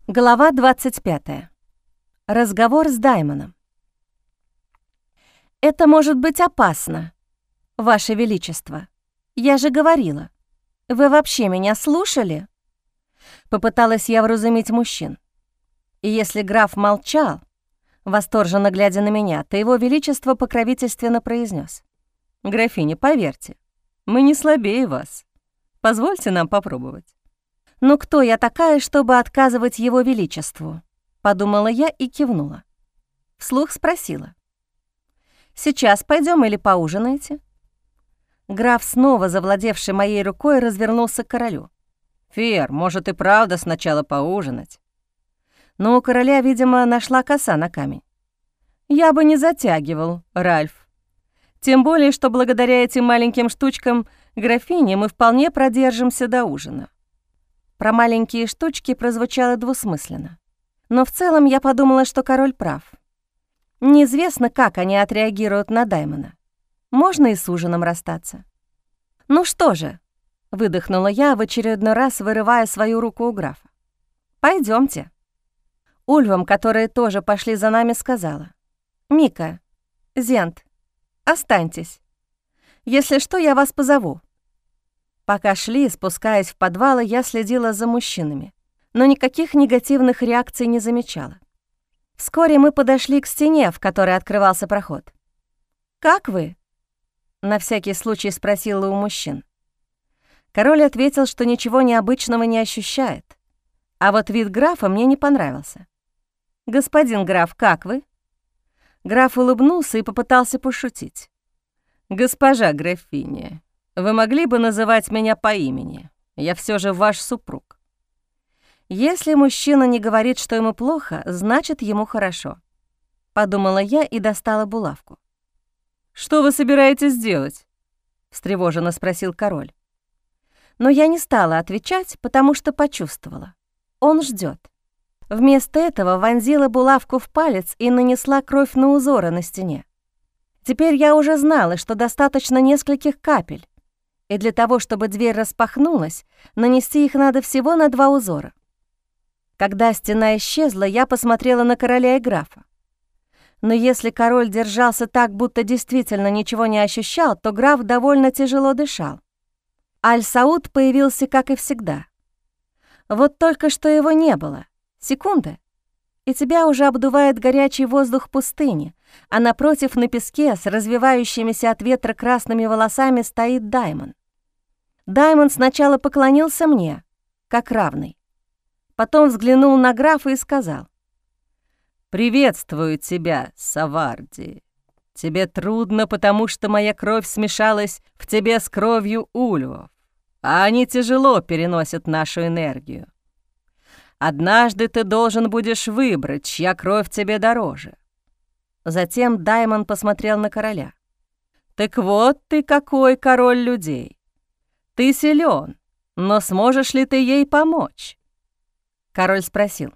Глава 25. Разговор с Даймоном. «Это может быть опасно, Ваше Величество. Я же говорила. Вы вообще меня слушали?» Попыталась я вразумить мужчин. И если граф молчал, восторженно глядя на меня, то его Величество покровительственно произнес: «Графиня, поверьте, мы не слабее вас. Позвольте нам попробовать». «Ну кто я такая, чтобы отказывать его величеству?» — подумала я и кивнула. Вслух спросила: «Сейчас пойдем или поужинаете?» Граф, снова завладевший моей рукой, развернулся к королю. «Фер, может и правда сначала поужинать?» Но у короля, видимо, нашла коса на камень. «Я бы не затягивал, Ральф. Тем более, что благодаря этим маленьким штучкам графини мы вполне продержимся до ужина». Про маленькие штучки прозвучало двусмысленно. Но в целом я подумала, что король прав. Неизвестно, как они отреагируют на Даймона. Можно и с ужином расстаться. «Ну что же», — выдохнула я, в очередной раз вырывая свою руку у графа. «Пойдёмте». Ульвам, которые тоже пошли за нами, сказала: «Мика, Зент, останьтесь. Если что, я вас позову». Пока шли, спускаясь в подвалы, я следила за мужчинами, но никаких негативных реакций не замечала. Вскоре мы подошли к стене, в которой открывался проход. «Как вы?» — на всякий случай спросила у мужчин. Король ответил, что ничего необычного не ощущает, а вот вид графа мне не понравился. «Господин граф, как вы?» Граф улыбнулся и попытался пошутить. «Госпожа графиня, вы могли бы называть меня по имени? Я все же ваш супруг». Если мужчина не говорит, что ему плохо, значит, ему хорошо. Подумала я и достала булавку. «Что вы собираетесь делать?» — встревоженно спросил король. Но я не стала отвечать, потому что почувствовала. Он ждет. Вместо этого вонзила булавку в палец и нанесла кровь на узоры на стене. Теперь я уже знала, что достаточно нескольких капель, и для того, чтобы дверь распахнулась, нанести их надо всего на 2 узора. Когда стена исчезла, я посмотрела на короля и графа. Но если король держался так, будто действительно ничего не ощущал, то граф довольно тяжело дышал. Аль-Сауд появился, как и всегда. Вот только что его не было. Секунда, и тебя уже обдувает горячий воздух пустыни, а напротив на песке с развивающимися от ветра красными волосами стоит Даймон. Даймон сначала поклонился мне, как равный. Потом взглянул на графа и сказал: «Приветствую тебя, Саварди. Тебе трудно, потому что моя кровь смешалась в тебе с кровью ульвов, а они тяжело переносят нашу энергию. Однажды ты должен будешь выбрать, чья кровь тебе дороже». Затем Даймон посмотрел на короля. «Так вот ты какой король людей. Ты силен, но сможешь ли ты ей помочь?» Король спросил: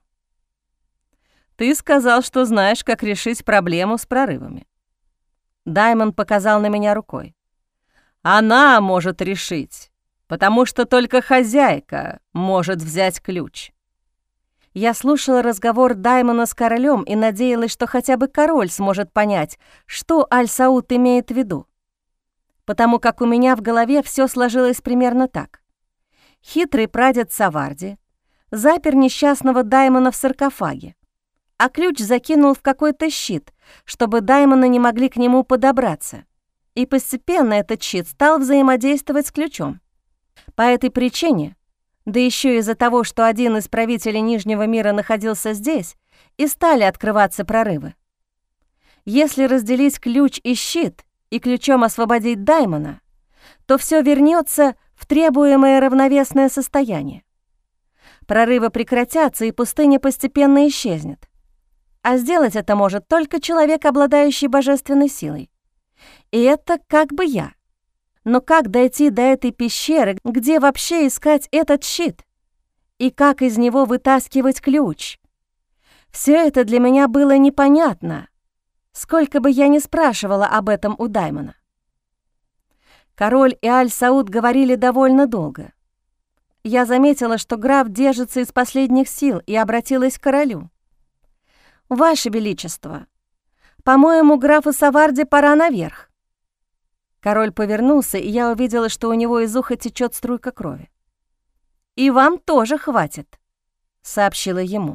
«Ты сказал, что знаешь, как решить проблему с прорывами». Даймон показал на меня рукой. «Она может решить, потому что только хозяйка может взять ключ». Я слушала разговор Даймона с королем и надеялась, что хотя бы король сможет понять, что Аль-Сауд имеет в виду. Потому как у меня в голове все сложилось примерно так. Хитрый прадед Саварди запер несчастного Даймона в саркофаге, а ключ закинул в какой-то щит, чтобы Даймоны не могли к нему подобраться. И постепенно этот щит стал взаимодействовать с ключом. По этой причине, да еще из-за того, что один из правителей Нижнего мира находился здесь, и стали открываться прорывы. Если разделить ключ и щит и ключом освободить Даймона, то все вернется в требуемое равновесное состояние. Прорывы прекратятся, и пустыня постепенно исчезнет. А сделать это может только человек, обладающий божественной силой. И это как бы я. Но как дойти до этой пещеры, где вообще искать этот щит? И как из него вытаскивать ключ? Все это для меня было непонятно, сколько бы я ни спрашивала об этом у Даймона. Король и Аль-Сауд говорили довольно долго. я заметила, что граф держится из последних сил, и обратилась к королю. «Ваше Величество, по-моему, графу Саварди пора наверх». Король повернулся, и я увидела, что у него из уха течет струйка крови. «И вам тоже хватит», — сообщила ему.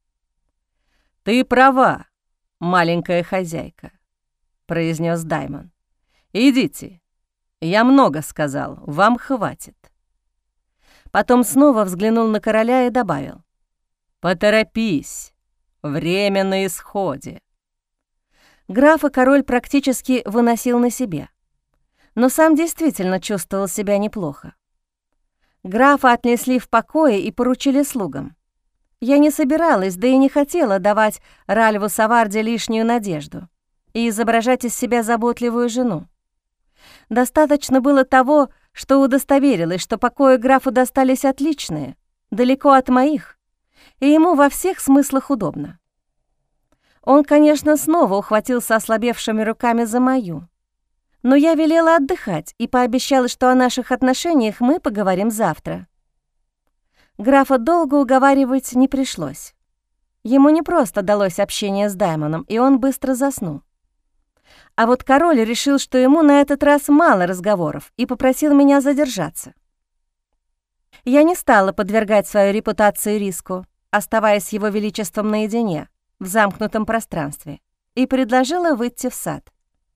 «Ты права, маленькая хозяйка», — произнес Даймон. «Идите, я много сказал, вам хватит». Потом снова взглянул на короля и добавил: «Поторопись, время на исходе». Графа король практически выносил на себе, но сам действительно чувствовал себя неплохо. Графа отнесли в покое и поручили слугам. Я не собиралась, да и не хотела давать Ральву Саварди лишнюю надежду и изображать из себя заботливую жену. Достаточно было того, что удостоверилась, что покои графу достались отличные, далеко от моих, и ему во всех смыслах удобно. Он, конечно, снова ухватился ослабевшими руками за мою, но я велела отдыхать и пообещала, что о наших отношениях мы поговорим завтра. Графа долго уговаривать не пришлось. Ему не просто далось общение с Даймоном, и он быстро заснул. А вот король решил, что ему на этот раз мало разговоров, и попросил меня задержаться. Я не стала подвергать свою репутацию риску, оставаясь с его величеством наедине, в замкнутом пространстве, и предложила выйти в сад.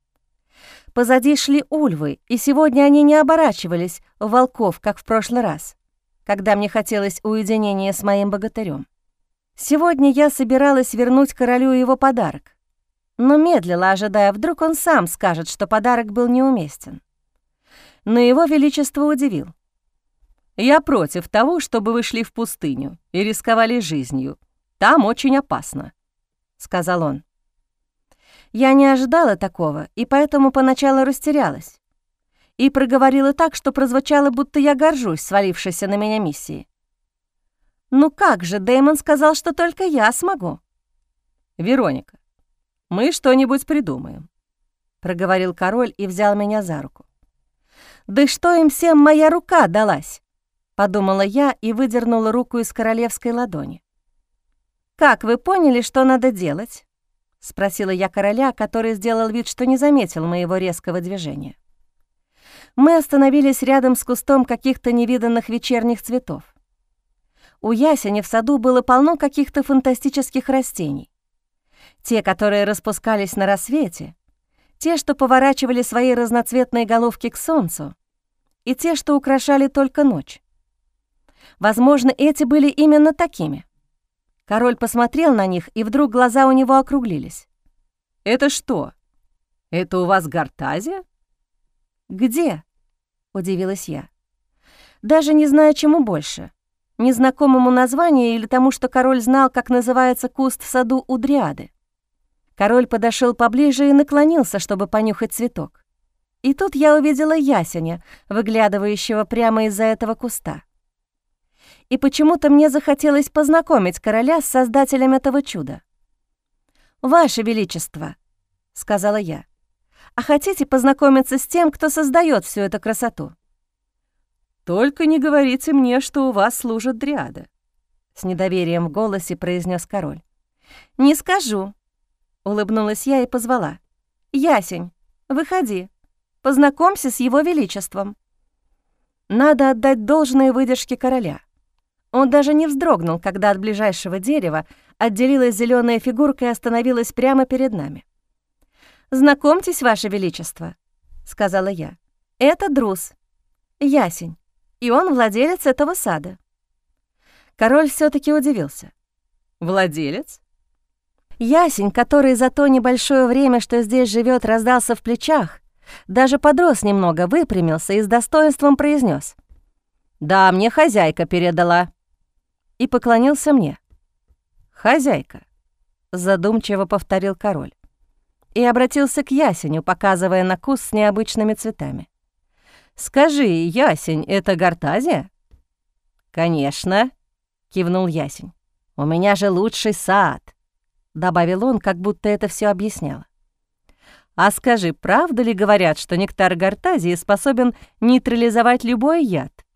Позади шли ульвы, и сегодня они не оборачивались в волков, как в прошлый раз, когда мне хотелось уединения с моим богатырем. Сегодня я собиралась вернуть королю его подарок, но медлила, ожидая, вдруг он сам скажет, что подарок был неуместен. Но его величество удивил. «Я против того, чтобы вы шли в пустыню и рисковали жизнью. Там очень опасно», — сказал он. Я не ожидала такого, и поэтому поначалу растерялась и проговорила так, что прозвучало, будто я горжусь свалившейся на меня миссией. «Ну как же, Дэймон сказал, что только я смогу». «Вероника, мы что-нибудь придумаем», — проговорил король и взял меня за руку. «Да что им всем моя рука далась?» — подумала я и выдернула руку из королевской ладони. «Как вы поняли, что надо делать?» — спросила я короля, который сделал вид, что не заметил моего резкого движения. Мы остановились рядом с кустом каких-то невиданных вечерних цветов. У ясеня в саду было полно каких-то фантастических растений. Те, которые распускались на рассвете, те, что поворачивали свои разноцветные головки к солнцу, и те, что украшали только ночь. Возможно, эти были именно такими. Король посмотрел на них, и вдруг глаза у него округлились. «Это что? Это у вас гортазия?» «Где?» — удивилась я. Даже не знаю, чему больше — незнакомому названию или тому, что король знал, как называется куст в саду у дриады. Король подошел поближе и наклонился, чтобы понюхать цветок. И тут я увидела ясеня, выглядывающего прямо из-за этого куста. И почему-то мне захотелось познакомить короля с создателем этого чуда. «Ваше Величество», — сказала я, — «а хотите познакомиться с тем, кто создает всю эту красоту?» «Только не говорите мне, что у вас служит дриада», — с недоверием в голосе произнес король. «Не скажу», — улыбнулась я и позвала. «Ясень, выходи, познакомься с его величеством». Надо отдать должное выдержке короля. Он даже не вздрогнул, когда от ближайшего дерева отделилась зеленая фигурка и остановилась прямо перед нами. «Знакомьтесь, Ваше Величество», — сказала я. «Это Друз, ясень, и он владелец этого сада». Король все таки удивился. «Владелец?» Ясень, который за то небольшое время, что здесь живет, раздался в плечах, даже подрос немного, выпрямился и с достоинством произнес: «Да, мне хозяйка передала», и поклонился мне. «Хозяйка», — задумчиво повторил король и обратился к ясеню, показывая на куст с необычными цветами. «Скажи, ясень, это гортазия?» «Конечно», — кивнул ясень. «У меня же лучший сад», — добавил он, как будто это все объясняло. «А скажи, правда ли говорят, что нектар гортазии способен нейтрализовать любой яд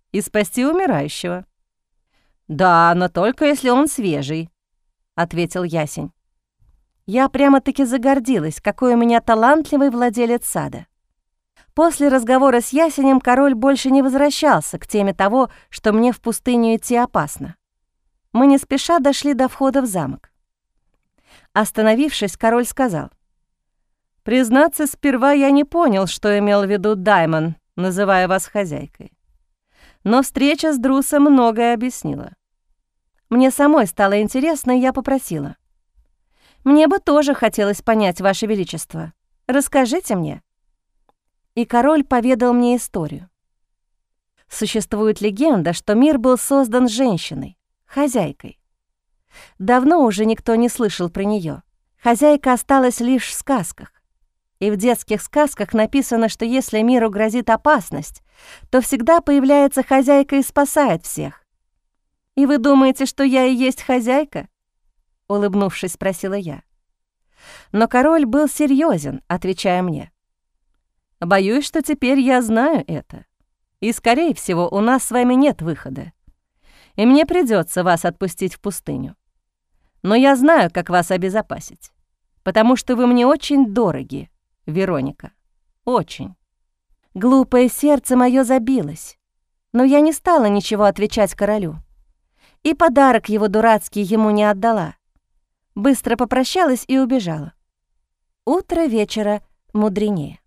и спасти умирающего». «Да, но только если он свежий», — ответил Ясень. Я прямо-таки загордилась, какой у меня талантливый владелец сада. После разговора с Ясенем король больше не возвращался к теме того, что мне в пустыню идти опасно. Мы не спеша дошли до входа в замок. Остановившись, король сказал: «Признаться, сперва я не понял, что имел в виду Даймон, называя вас хозяйкой. Но встреча с Друсом многое объяснила. Мне самой стало интересно, и я попросила: «Мне бы тоже хотелось понять, Ваше Величество. Расскажите мне». И король поведал мне историю. Существует легенда, что мир был создан женщиной, хозяйкой. Давно уже никто не слышал про нее. Хозяйка осталась лишь в сказках. И в детских сказках написано, что если миру грозит опасность, то всегда появляется хозяйка и спасает всех. «И вы думаете, что я и есть хозяйка?» — улыбнувшись, спросила я. Но король был серьезен, отвечая мне: «Боюсь, что теперь я знаю это. И, скорее всего, у нас с вами нет выхода. И мне придется вас отпустить в пустыню. Но я знаю, как вас обезопасить, потому что вы мне очень дороги, Вероника. Очень». Глупое сердце мое забилось, но я не стала ничего отвечать королю. И подарок его дурацкий ему не отдала. Быстро попрощалась и убежала. Утро вечера мудренее.